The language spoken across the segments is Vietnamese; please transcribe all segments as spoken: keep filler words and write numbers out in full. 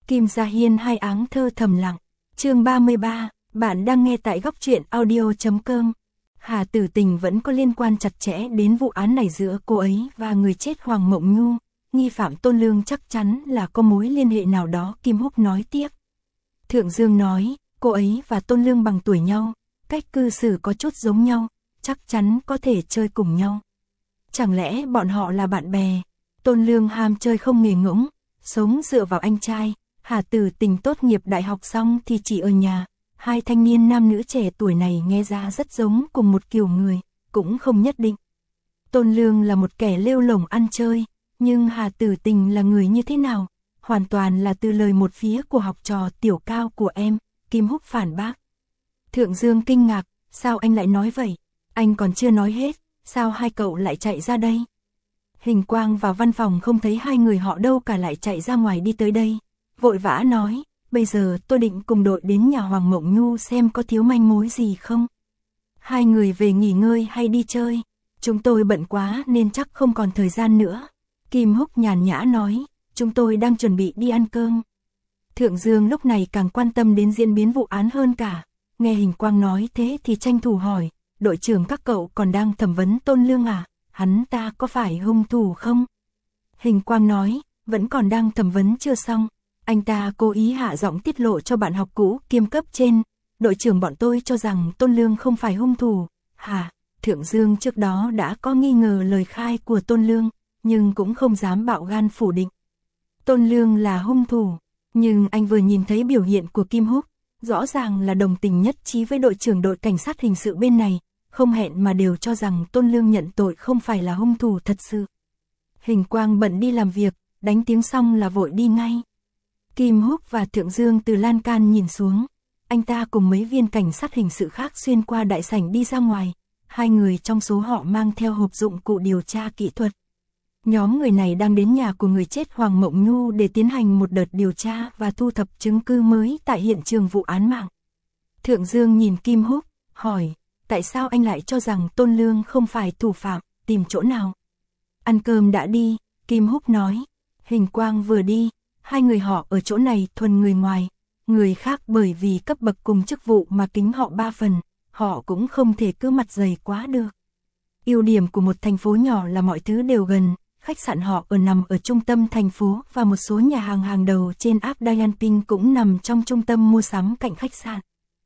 Kim Gia Hiên hai áng thơ thầm lặng. Chương ba mươi ba, bạn đang nghe tại góc truyện audio chấm com. Hà Tử Tình vẫn có liên quan chặt chẽ đến vụ án này giữa cô ấy và người chết Hoàng Mộng Nhu, nghi phạm Tôn Lương chắc chắn là có mối liên hệ nào đó, Kim Húc nói tiếp. Thượng Dương nói, cô ấy và Tôn Lương bằng tuổi nhau, cách cư xử có chút giống nhau, chắc chắn có thể chơi cùng nhau. Chẳng lẽ bọn họ là bạn bè? Tôn Lương ham chơi không nghề ngỗng, sống dựa vào anh trai. Hà Tử Tình tốt nghiệp đại học xong thì chỉ ở nhà. Hai thanh niên nam nữ trẻ tuổi này nghe ra rất giống cùng một kiểu người, cũng không nhất định. Tôn Lương là một kẻ lêu lổng ăn chơi, nhưng Hà Tử Tình là người như thế nào? Hoàn toàn là từ lời một phía của học trò tiểu Cao của em, Kim Húc phản bác. Thượng Dương kinh ngạc, sao anh lại nói vậy? Anh còn chưa nói hết, sao hai cậu lại chạy ra đây? Hình Quang vào văn phòng không thấy hai người họ đâu cả, lại chạy ra ngoài đi tới đây. Vội vã nói, bây giờ tôi định cùng đội đến nhà Hoàng Mộng Nhu xem có thiếu manh mối gì không. Hai người về nghỉ ngơi hay đi chơi? Chúng tôi bận quá nên chắc không còn thời gian nữa. Kim Húc nhàn nhã nói, chúng tôi đang chuẩn bị đi ăn cơm. Thượng Dương lúc này càng quan tâm đến diễn biến vụ án hơn cả. Nghe Hình Quang nói thế thì tranh thủ hỏi, đội trưởng các cậu còn đang thẩm vấn Tôn Lương à? Hắn ta có phải hung thủ không? Hình Quang nói, vẫn còn đang thẩm vấn chưa xong. Anh ta cố ý hạ giọng tiết lộ cho bạn học cũ kiêm cấp trên. Đội trưởng bọn tôi cho rằng Tôn Lương không phải hung thủ. Hả? Thượng Dương trước đó đã có nghi ngờ lời khai của Tôn Lương, nhưng cũng không dám bạo gan phủ định. Tôn Lương là hung thủ, nhưng anh vừa nhìn thấy biểu hiện của Kim Húc, rõ ràng là đồng tình nhất trí với đội trưởng đội cảnh sát hình sự bên này, không hẹn mà đều cho rằng Tôn Lương nhận tội không phải là hung thủ thật sự. Hình Quang bận đi làm việc, đánh tiếng xong là vội đi ngay. Kim Húc và Thượng Dương từ lan can nhìn xuống, anh ta cùng mấy viên cảnh sát hình sự khác xuyên qua đại sảnh đi ra ngoài, hai người trong số họ mang theo hộp dụng cụ điều tra kỹ thuật. Nhóm người này đang đến nhà của người chết Hoàng Mộng Nhu để tiến hành một đợt điều tra và thu thập chứng cứ mới tại hiện trường vụ án mạng. Thượng Dương nhìn Kim Húc, hỏi, tại sao anh lại cho rằng Tôn Lương không phải thủ phạm, tìm chỗ nào? Ăn cơm đã đi, Kim Húc nói. Hình Quang vừa đi, hai người họ ở chỗ này thuần người ngoài, người khác bởi vì cấp bậc cùng chức vụ mà kính họ ba phần, họ cũng không thể cứ mặt dày quá được. Ưu điểm của một thành phố nhỏ là mọi thứ đều gần, khách sạn họ ở nằm ở trung tâm thành phố và một số nhà hàng hàng đầu trên app Dianping cũng nằm trong trung tâm mua sắm cạnh khách sạn.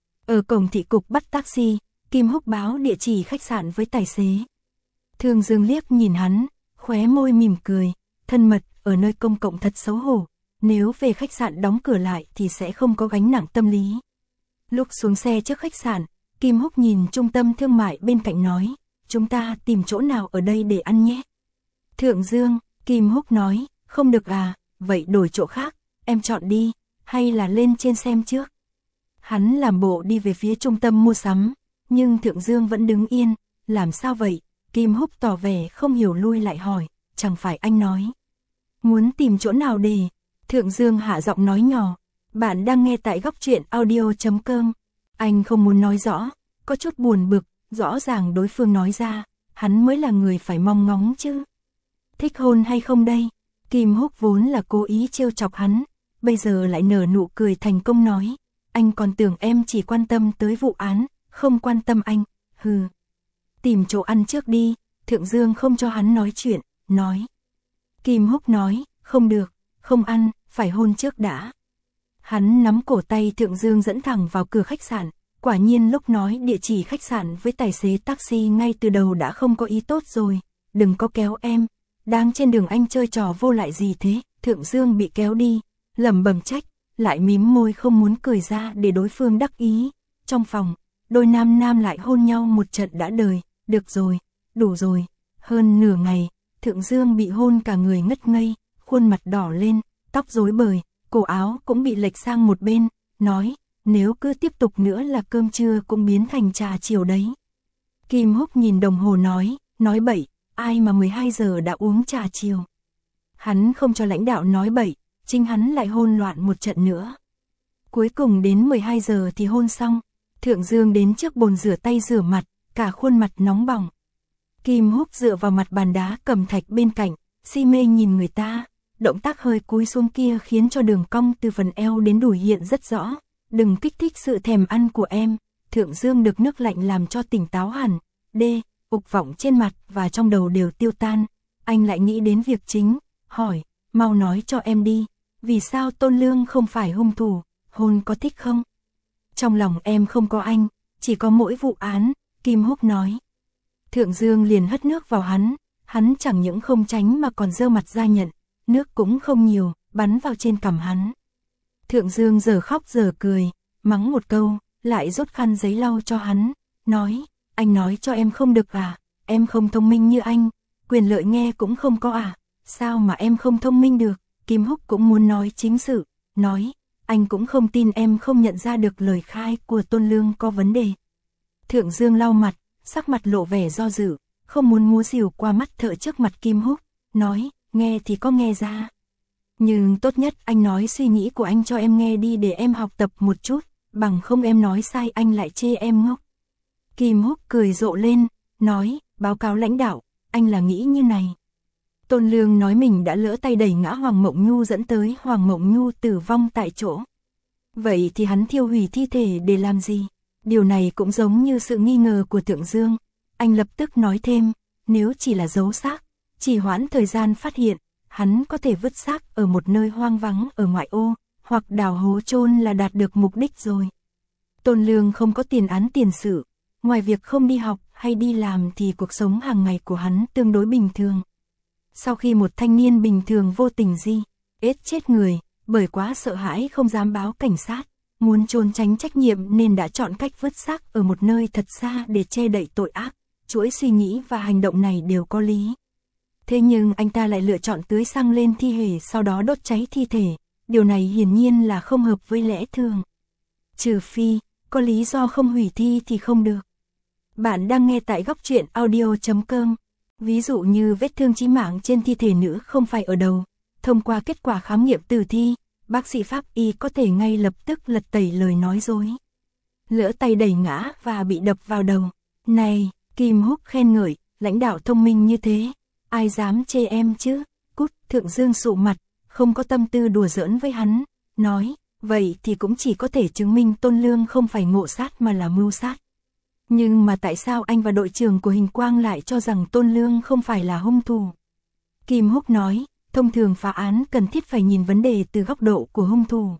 Ở cổng thị cục bắt taxi, Kim Húc báo địa chỉ khách sạn với tài xế. Thường Dương liếc nhìn hắn, khóe môi mỉm cười, thân mật, ở nơi công cộng thật xấu hổ. Nếu về khách sạn đóng cửa lại thì sẽ không có gánh nặng tâm lý. Lúc xuống xe trước khách sạn, Kim Húc nhìn trung tâm thương mại bên cạnh nói, chúng ta tìm chỗ nào ở đây để ăn nhé. Thượng Dương, Kim Húc nói, không được à, vậy đổi chỗ khác, em chọn đi, hay là lên trên xem trước. Hắn làm bộ đi về phía trung tâm mua sắm, nhưng Thượng Dương vẫn đứng yên, làm sao vậy? Kim Húc tỏ vẻ không hiểu lui lại hỏi, chẳng phải anh nói muốn tìm chỗ nào để... Thượng Dương hạ giọng nói nhỏ, bạn đang nghe tại góc truyện audio chấm com. Anh không muốn nói rõ, có chút buồn bực, rõ ràng đối phương nói ra, hắn mới là người phải mong ngóng chứ. Thích hôn hay không đây? Kim Húc vốn là cố ý trêu chọc hắn, bây giờ lại nở nụ cười thành công nói, anh còn tưởng em chỉ quan tâm tới vụ án, không quan tâm anh, hừ. Tìm chỗ ăn trước đi, Thượng Dương không cho hắn nói chuyện, nói. Kim Húc nói, không được, không ăn, phải hôn trước đã. Hắn nắm cổ tay Thượng Dương dẫn thẳng vào cửa khách sạn, quả nhiên lúc nói địa chỉ khách sạn với tài xế taxi ngay từ đầu đã không có ý tốt rồi, đừng có kéo em, đang trên đường anh chơi trò vô lại gì thế. Thượng Dương bị kéo đi, lẩm bẩm trách, lại mím môi không muốn cười ra để đối phương đắc ý. Trong phòng, đôi nam nam lại hôn nhau một trận đã đời, được rồi, đủ rồi. Hơn nửa ngày, Thượng Dương bị hôn cả người ngất ngây, khuôn mặt đỏ lên, tóc rối bời, cổ áo cũng bị lệch sang một bên, nói, nếu cứ tiếp tục nữa là cơm trưa cũng biến thành trà chiều đấy. Kim Húc nhìn đồng hồ nói, nói bậy, ai mà mười hai giờ đã uống trà chiều. Hắn không cho lãnh đạo nói bậy, chính hắn lại hôn loạn một trận nữa. Cuối cùng đến mười hai giờ thì hôn xong, Thượng Dương đến trước bồn rửa tay rửa mặt, cả khuôn mặt nóng bỏng. Kim Húc dựa vào mặt bàn đá cẩm thạch bên cạnh, si mê nhìn người ta. động tác hơi cúi xuống kia khiến cho đường cong từ phần eo đến đùi hiện rất rõ. Đừng kích thích sự thèm ăn của em. Thượng Dương được nước lạnh làm cho tỉnh táo hẳn. D. Ục vọng trên mặt và trong đầu đều tiêu tan. Anh lại nghĩ đến việc chính, hỏi, mau nói cho em đi. Vì sao Tôn Lương không phải hung thủ, hôn có thích không? Trong lòng em không có anh, chỉ có mỗi vụ án, Kim Húc nói. Thượng Dương liền hất nước vào hắn, hắn chẳng những không tránh mà còn giơ mặt ra nhận, nước cũng không nhiều, bắn vào trên cằm hắn. Thượng Dương giờ khóc giờ cười, mắng một câu, lại rút khăn giấy lau cho hắn, nói, anh nói cho em không được à, em không thông minh như anh, quyền lợi nghe cũng không có à, sao mà em không thông minh được? Kim Húc cũng muốn nói chính sự, nói, anh cũng không tin em không nhận ra được lời khai của Tôn Lương có vấn đề. Thượng Dương lau mặt, sắc mặt lộ vẻ do dự, không muốn múa rìu qua mắt thợ trước mặt Kim Húc, nói, nghe thì có nghe ra. Nhưng tốt nhất anh nói suy nghĩ của anh cho em nghe đi để em học tập một chút, bằng không em nói sai anh lại chê em ngốc. Kim Húc cười rộ lên, nói, báo cáo lãnh đạo, anh là nghĩ như này. Tôn Lương nói mình đã lỡ tay đẩy ngã Hoàng Mộng Nhu dẫn tới Hoàng Mộng Nhu tử vong tại chỗ. Vậy thì hắn thiêu hủy thi thể để làm gì? Điều này cũng giống như sự nghi ngờ của Thượng Dương. Anh lập tức nói thêm, nếu chỉ là giấu xác, chỉ hoãn thời gian phát hiện, hắn có thể vứt xác ở một nơi hoang vắng ở ngoại ô, hoặc đào hố chôn là đạt được mục đích rồi. Tôn Lương không có tiền án tiền sự, ngoài việc không đi học hay đi làm thì cuộc sống hàng ngày của hắn tương đối bình thường. Sau khi một thanh niên bình thường vô tình di, ết chết người, bởi quá sợ hãi không dám báo cảnh sát, muốn trốn tránh trách nhiệm nên đã chọn cách vứt xác ở một nơi thật xa để che đậy tội ác, chuỗi suy nghĩ và hành động này đều có lý. Thế nhưng anh ta lại lựa chọn tưới xăng lên thi thể sau đó đốt cháy thi thể, điều này hiển nhiên là không hợp với lẽ thường. Trừ phi, có lý do không hủy thi thì không được. Bạn đang nghe tại góc truyện audio chấm com. Ví dụ như vết thương chí mạng trên thi thể nữ không phải ở đầu, thông qua kết quả khám nghiệm tử thi, bác sĩ pháp y có thể ngay lập tức lật tẩy lời nói dối. Lỡ tay đẩy ngã và bị đập vào đầu. Này, Kim Húc khen ngợi, lãnh đạo thông minh như thế, ai dám chê em chứ? Cút. Thượng Dương sụ mặt, không có tâm tư đùa giỡn với hắn, nói, vậy thì cũng chỉ có thể chứng minh Tôn Lương không phải ngộ sát mà là mưu sát. Nhưng mà tại sao anh và đội trưởng của Hình Quang lại cho rằng Tôn Lương không phải là hung thủ? Kim Húc nói, thông thường phá án cần thiết phải nhìn vấn đề từ góc độ của hung thủ.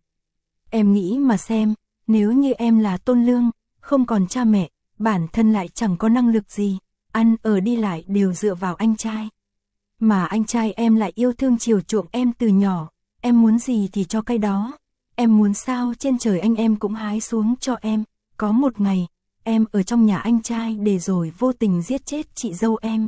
Em nghĩ mà xem, nếu như em là Tôn Lương, không còn cha mẹ, bản thân lại chẳng có năng lực gì, ăn ở đi lại đều dựa vào anh trai. Mà anh trai em lại yêu thương chiều chuộng em từ nhỏ, em muốn gì thì cho cái đó. Em muốn sao trên trời anh em cũng hái xuống cho em. Có một ngày, em ở trong nhà anh trai để rồi vô tình giết chết chị dâu em.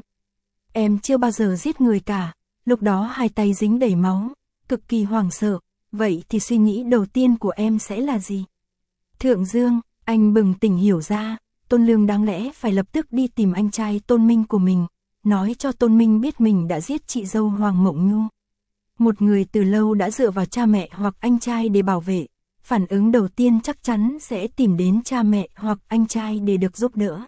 Em chưa bao giờ giết người cả, lúc đó hai tay dính đầy máu, cực kỳ hoảng sợ, vậy thì suy nghĩ đầu tiên của em sẽ là gì? Thượng Dương, anh bừng tỉnh hiểu ra, Tôn Lương đáng lẽ phải lập tức đi tìm anh trai Tôn Minh của mình, nói cho Tôn Minh biết mình đã giết chị dâu Hoàng Mộng Nhu. Một người từ lâu đã dựa vào cha mẹ hoặc anh trai để bảo vệ, phản ứng đầu tiên chắc chắn sẽ tìm đến cha mẹ hoặc anh trai để được giúp đỡ.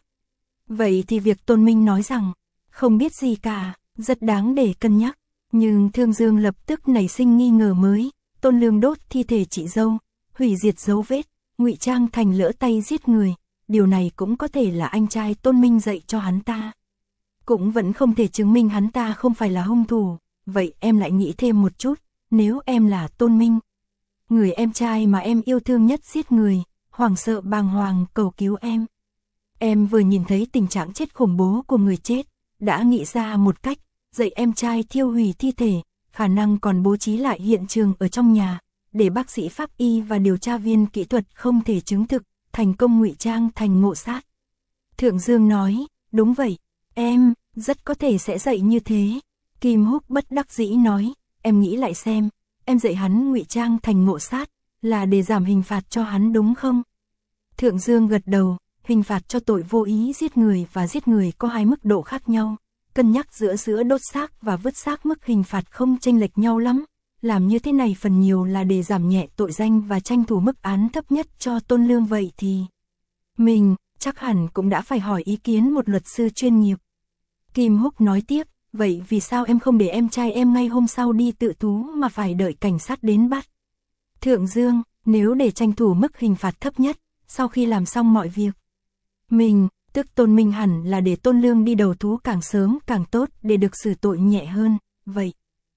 Vậy thì việc Tôn Minh nói rằng, không biết gì cả, rất đáng để cân nhắc. Nhưng Thương Dương lập tức nảy sinh nghi ngờ mới, Tôn Lương đốt thi thể chị dâu, hủy diệt dấu vết, ngụy trang thành lỡ tay giết người, điều này cũng có thể là anh trai Tôn Minh dạy cho hắn ta. Cũng vẫn không thể chứng minh hắn ta không phải là hung thủ, vậy em lại nghĩ thêm một chút, nếu em là Tôn Minh, người em trai mà em yêu thương nhất giết người, hoảng sợ bàng hoàng cầu cứu em. Em vừa nhìn thấy tình trạng chết khủng bố của người chết, đã nghĩ ra một cách, dạy em trai thiêu hủy thi thể, khả năng còn bố trí lại hiện trường ở trong nhà, để bác sĩ pháp y và điều tra viên kỹ thuật không thể chứng thực, thành công ngụy trang thành ngộ sát. Thượng Dương nói, đúng vậy, em, rất có thể sẽ dạy như thế. Kim Húc bất đắc dĩ nói, em nghĩ lại xem, em dạy hắn ngụy trang thành ngộ sát, là để giảm hình phạt cho hắn đúng không? Thượng Dương gật đầu, hình phạt cho tội vô ý giết người và giết người có hai mức độ khác nhau. Cân nhắc giữa giữa đốt xác và vứt xác mức hình phạt không chênh lệch nhau lắm. Làm như thế này phần nhiều là để giảm nhẹ tội danh và tranh thủ mức án thấp nhất cho Tôn Lương vậy thì. Mình, chắc hẳn cũng đã phải hỏi ý kiến một luật sư chuyên nghiệp. Kim Húc nói tiếp, vậy vì sao em không để em trai em ngay hôm sau đi tự thú mà phải đợi cảnh sát đến bắt? Thượng Dương, nếu để tranh thủ mức hình phạt thấp nhất, sau khi làm xong mọi việc, mình, tức Tôn Minh hẳn là để Tôn Lương đi đầu thú càng sớm càng tốt để được xử tội nhẹ hơn, vậy.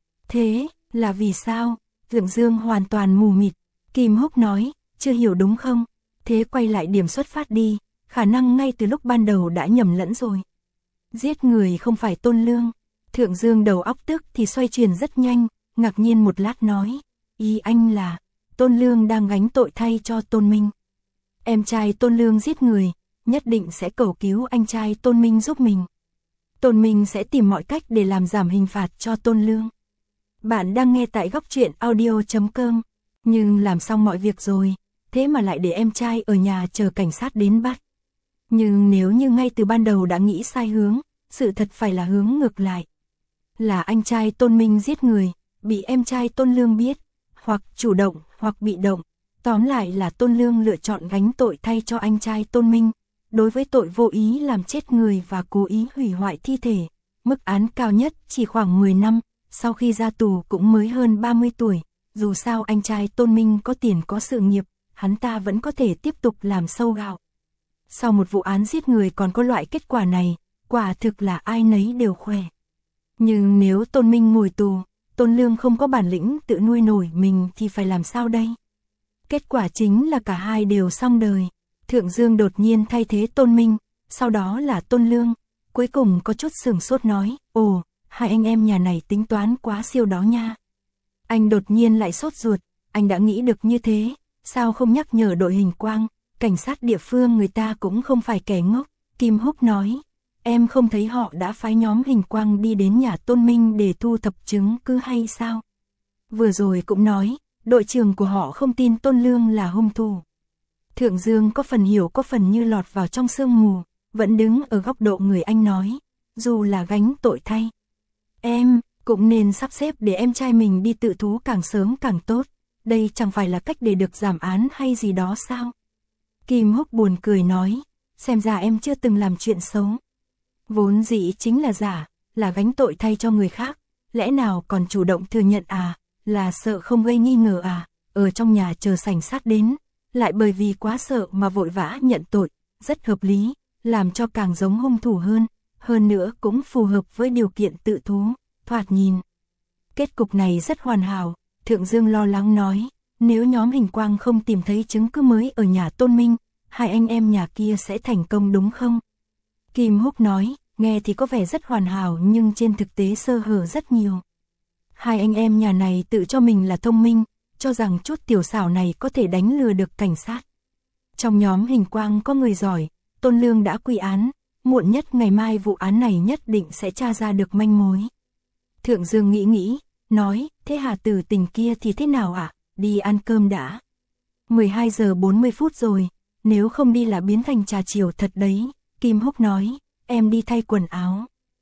Thế, là vì sao? Thượng Dương hoàn toàn mù mịt. Kim Húc nói, chưa hiểu đúng không? Thế quay lại điểm xuất phát đi, khả năng ngay từ lúc ban đầu đã nhầm lẫn rồi. Giết người không phải Tôn Lương. Thượng Dương đầu óc tức thì xoay chuyển rất nhanh, ngạc nhiên một lát nói, ý anh là, Tôn Lương đang gánh tội thay cho Tôn Minh. Em trai Tôn Lương giết người, nhất định sẽ cầu cứu anh trai Tôn Minh giúp mình. Tôn Minh sẽ tìm mọi cách để làm giảm hình phạt cho Tôn Lương. Bạn đang nghe tại góc truyện audio chấm com, nhưng làm xong mọi việc rồi, thế mà lại để em trai ở nhà chờ cảnh sát đến bắt. Nhưng nếu như ngay từ ban đầu đã nghĩ sai hướng, sự thật phải là hướng ngược lại. Là anh trai Tôn Minh giết người, bị em trai Tôn Lương biết, hoặc chủ động hoặc bị động. Tóm lại là Tôn Lương lựa chọn gánh tội thay cho anh trai Tôn Minh. Đối với tội vô ý làm chết người và cố ý hủy hoại thi thể, mức án cao nhất chỉ khoảng mười năm, sau khi ra tù cũng mới hơn ba mươi tuổi. Dù sao anh trai Tôn Minh có tiền có sự nghiệp, hắn ta vẫn có thể tiếp tục làm sâu gạo. Sau một vụ án giết người còn có loại kết quả này, quả thực là ai nấy đều khỏe. Nhưng nếu Tôn Minh ngồi tù, Tôn Lương không có bản lĩnh tự nuôi nổi mình thì phải làm sao đây? Kết quả chính là cả hai đều xong đời. Thượng Dương đột nhiên thay thế Tôn Minh, sau đó là Tôn Lương, cuối cùng có chút sửng sốt nói, ồ, hai anh em nhà này tính toán quá siêu đó nha. Anh đột nhiên lại sốt ruột, anh đã nghĩ được như thế, sao không nhắc nhở đội hình quang, cảnh sát địa phương người ta cũng không phải kẻ ngốc. Kim Húc nói, em không thấy họ đã phái nhóm hình quang đi đến nhà Tôn Minh để thu thập chứng cứ hay sao? Vừa rồi cũng nói, đội trưởng của họ không tin Tôn Lương là hung thủ. Thượng Dương có phần hiểu có phần như lọt vào trong sương mù, vẫn đứng ở góc độ người anh nói, dù là gánh tội thay. Em, cũng nên sắp xếp để em trai mình đi tự thú càng sớm càng tốt, đây chẳng phải là cách để được giảm án hay gì đó sao? Kim Húc buồn cười nói, xem ra em chưa từng làm chuyện xấu. Vốn dĩ chính là giả, là gánh tội thay cho người khác, lẽ nào còn chủ động thừa nhận à, là sợ không gây nghi ngờ à, ở trong nhà chờ cảnh sát đến, lại bởi vì quá sợ mà vội vã nhận tội, rất hợp lý, làm cho càng giống hung thủ hơn, hơn nữa cũng phù hợp với điều kiện tự thú, thoạt nhìn. Kết cục này rất hoàn hảo, Thượng Dương lo lắng nói, nếu nhóm hình quang không tìm thấy chứng cứ mới ở nhà Tôn Minh, hai anh em nhà kia sẽ thành công đúng không? Kim Húc nói, nghe thì có vẻ rất hoàn hảo nhưng trên thực tế sơ hở rất nhiều. Hai anh em nhà này tự cho mình là thông minh, cho rằng chút tiểu xảo này có thể đánh lừa được cảnh sát. Trong nhóm hình quang có người giỏi, Tôn Lương đã quy án, muộn nhất ngày mai vụ án này nhất định sẽ tra ra được manh mối. Thượng Dương nghĩ nghĩ, nói, thế Hà Tử Tình kia thì thế nào ạ? À? Đi ăn cơm đã. mười hai giờ bốn mươi phút rồi, nếu không đi là biến thành trà chiều thật đấy. Kim Húc nói, em đi thay quần áo.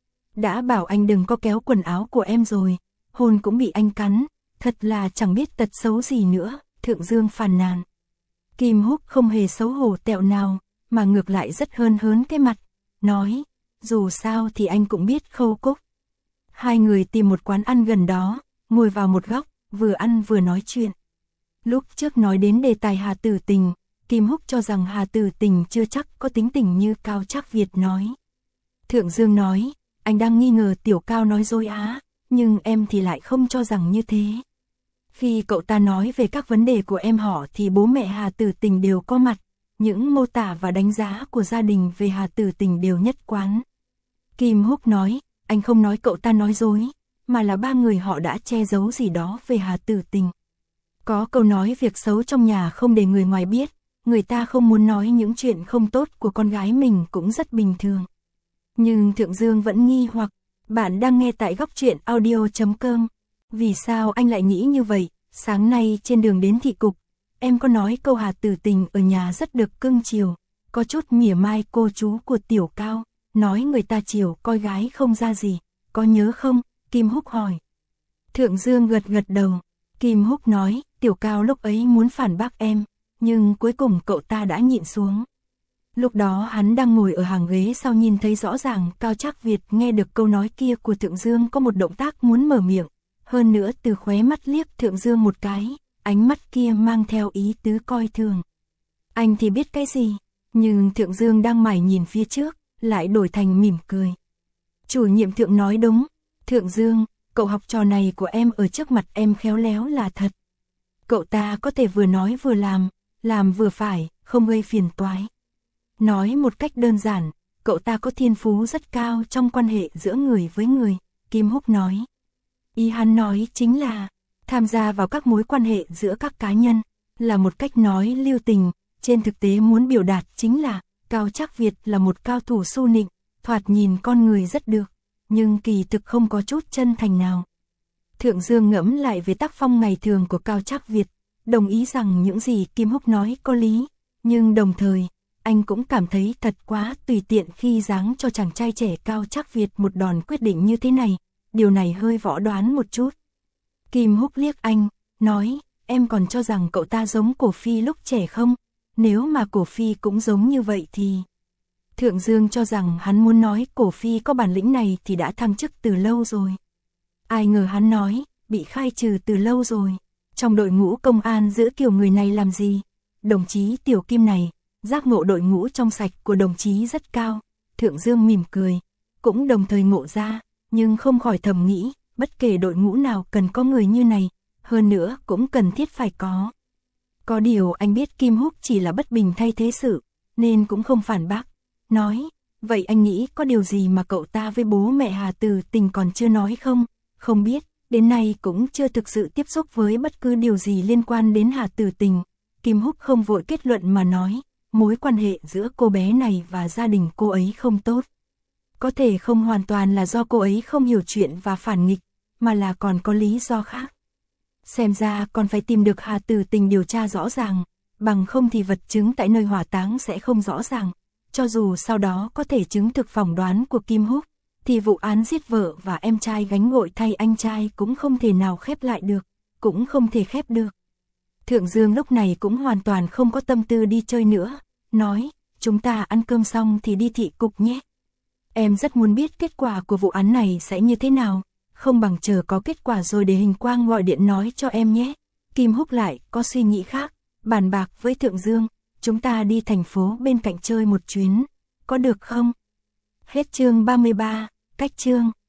Đã bảo anh đừng có kéo quần áo của em rồi, hôn cũng bị anh cắn, thật là chẳng biết tật xấu gì nữa, Thượng Dương phàn nàn. Kim Húc không hề xấu hổ tẹo nào, mà ngược lại rất hớn hớn cái mặt, nói, dù sao thì anh cũng biết khâu cúc. Hai người tìm một quán ăn gần đó, ngồi vào một góc, vừa ăn vừa nói chuyện. Lúc trước nói đến đề tài Hà Tử Tình, Kim Húc cho rằng Hà Tử Tình chưa chắc có tính tình như Cao Trác Việt nói. Thượng Dương nói, anh đang nghi ngờ Tiểu Cao nói dối á, nhưng em thì lại không cho rằng như thế. Khi cậu ta nói về các vấn đề của em họ thì bố mẹ Hà Tử Tình đều có mặt, những mô tả và đánh giá của gia đình về Hà Tử Tình đều nhất quán. Kim Húc nói, anh không nói cậu ta nói dối, mà là ba người họ đã che giấu gì đó về Hà Tử Tình. Có câu nói việc xấu trong nhà không để người ngoài biết, người ta không muốn nói những chuyện không tốt của con gái mình cũng rất bình thường. Nhưng Thượng Dương vẫn nghi hoặc, bạn đang nghe tại góc truyện audio chấm com. Vì sao anh lại nghĩ như vậy? Sáng nay trên đường đến thị cục, em có nói câu Hà Tử Tình ở nhà rất được cưng chiều, có chút mỉa mai cô chú của Tiểu Cao, nói người ta chiều coi gái không ra gì, có nhớ không? Kim Húc hỏi. Thượng Dương gật gật đầu. Kim Húc nói, Tiểu Cao lúc ấy muốn phản bác em, nhưng cuối cùng cậu ta đã nhịn xuống. Lúc đó hắn đang ngồi ở hàng ghế sau nhìn thấy rõ ràng Cao Trác Việt nghe được câu nói kia của Thượng Dương có một động tác muốn mở miệng, hơn nữa từ khóe mắt liếc Thượng Dương một cái, ánh mắt kia mang theo ý tứ coi thường. Anh thì biết cái gì, nhưng Thượng Dương đang mải nhìn phía trước, lại đổi thành mỉm cười. Chủ nhiệm Thượng nói đúng, Thượng Dương, cậu học trò này của em ở trước mặt em khéo léo là thật. Cậu ta có thể vừa nói vừa làm, làm vừa phải, không gây phiền toái. Nói một cách đơn giản, cậu ta có thiên phú rất cao trong quan hệ giữa người với người, Kim Húc nói. Ý hắn nói chính là, tham gia vào các mối quan hệ giữa các cá nhân, là một cách nói lưu tình, trên thực tế muốn biểu đạt chính là, Cao Trác Việt là một cao thủ su nịnh, thoạt nhìn con người rất được, nhưng kỳ thực không có chút chân thành nào. Thượng Dương ngẫm lại về tác phong ngày thường của Cao Trác Việt, đồng ý rằng những gì Kim Húc nói có lý, nhưng đồng thời, anh cũng cảm thấy thật quá tùy tiện khi giáng cho chàng trai trẻ Cao Trác Việt một đòn quyết định như thế này, điều này hơi võ đoán một chút. Kim Húc liếc anh, nói, em còn cho rằng cậu ta giống Cổ Phi lúc trẻ không? Nếu mà Cổ Phi cũng giống như vậy thì... Thượng Dương cho rằng hắn muốn nói Cổ Phi có bản lĩnh này thì đã thăng chức từ lâu rồi. Ai ngờ hắn nói, bị khai trừ từ lâu rồi. Trong đội ngũ công an giữ kiểu người này làm gì? Đồng chí Tiểu Kim này, giác ngộ đội ngũ trong sạch của đồng chí rất cao. Thượng Dương mỉm cười, cũng đồng thời ngộ ra, nhưng không khỏi thầm nghĩ, bất kể đội ngũ nào cần có người như này, hơn nữa cũng cần thiết phải có. Có điều anh biết Kim Húc chỉ là bất bình thay thế sự, nên cũng không phản bác. Nói, vậy anh nghĩ có điều gì mà cậu ta với bố mẹ Hà Tử Tình còn chưa nói không? Không biết, đến nay cũng chưa thực sự tiếp xúc với bất cứ điều gì liên quan đến Hà Tử Tình. Kim Húc không vội kết luận mà nói, mối quan hệ giữa cô bé này và gia đình cô ấy không tốt. Có thể không hoàn toàn là do cô ấy không hiểu chuyện và phản nghịch, mà là còn có lý do khác. Xem ra còn phải tìm được Hà Tử Tình điều tra rõ ràng, bằng không thì vật chứng tại nơi hỏa táng sẽ không rõ ràng. Cho dù sau đó có thể chứng thực phỏng đoán của Kim Húc, thì vụ án giết vợ và em trai gánh tội thay anh trai cũng không thể nào khép lại được, cũng không thể khép được. Thượng Dương lúc này cũng hoàn toàn không có tâm tư đi chơi nữa, nói, chúng ta ăn cơm xong thì đi thị cục nhé. Em rất muốn biết kết quả của vụ án này sẽ như thế nào, không bằng chờ có kết quả rồi để Hình Quang gọi điện nói cho em nhé. Kim Húc lại có suy nghĩ khác, bàn bạc với Thượng Dương, chúng ta đi thành phố bên cạnh chơi một chuyến, có được không? Hết chương ba mươi ba, cách chương.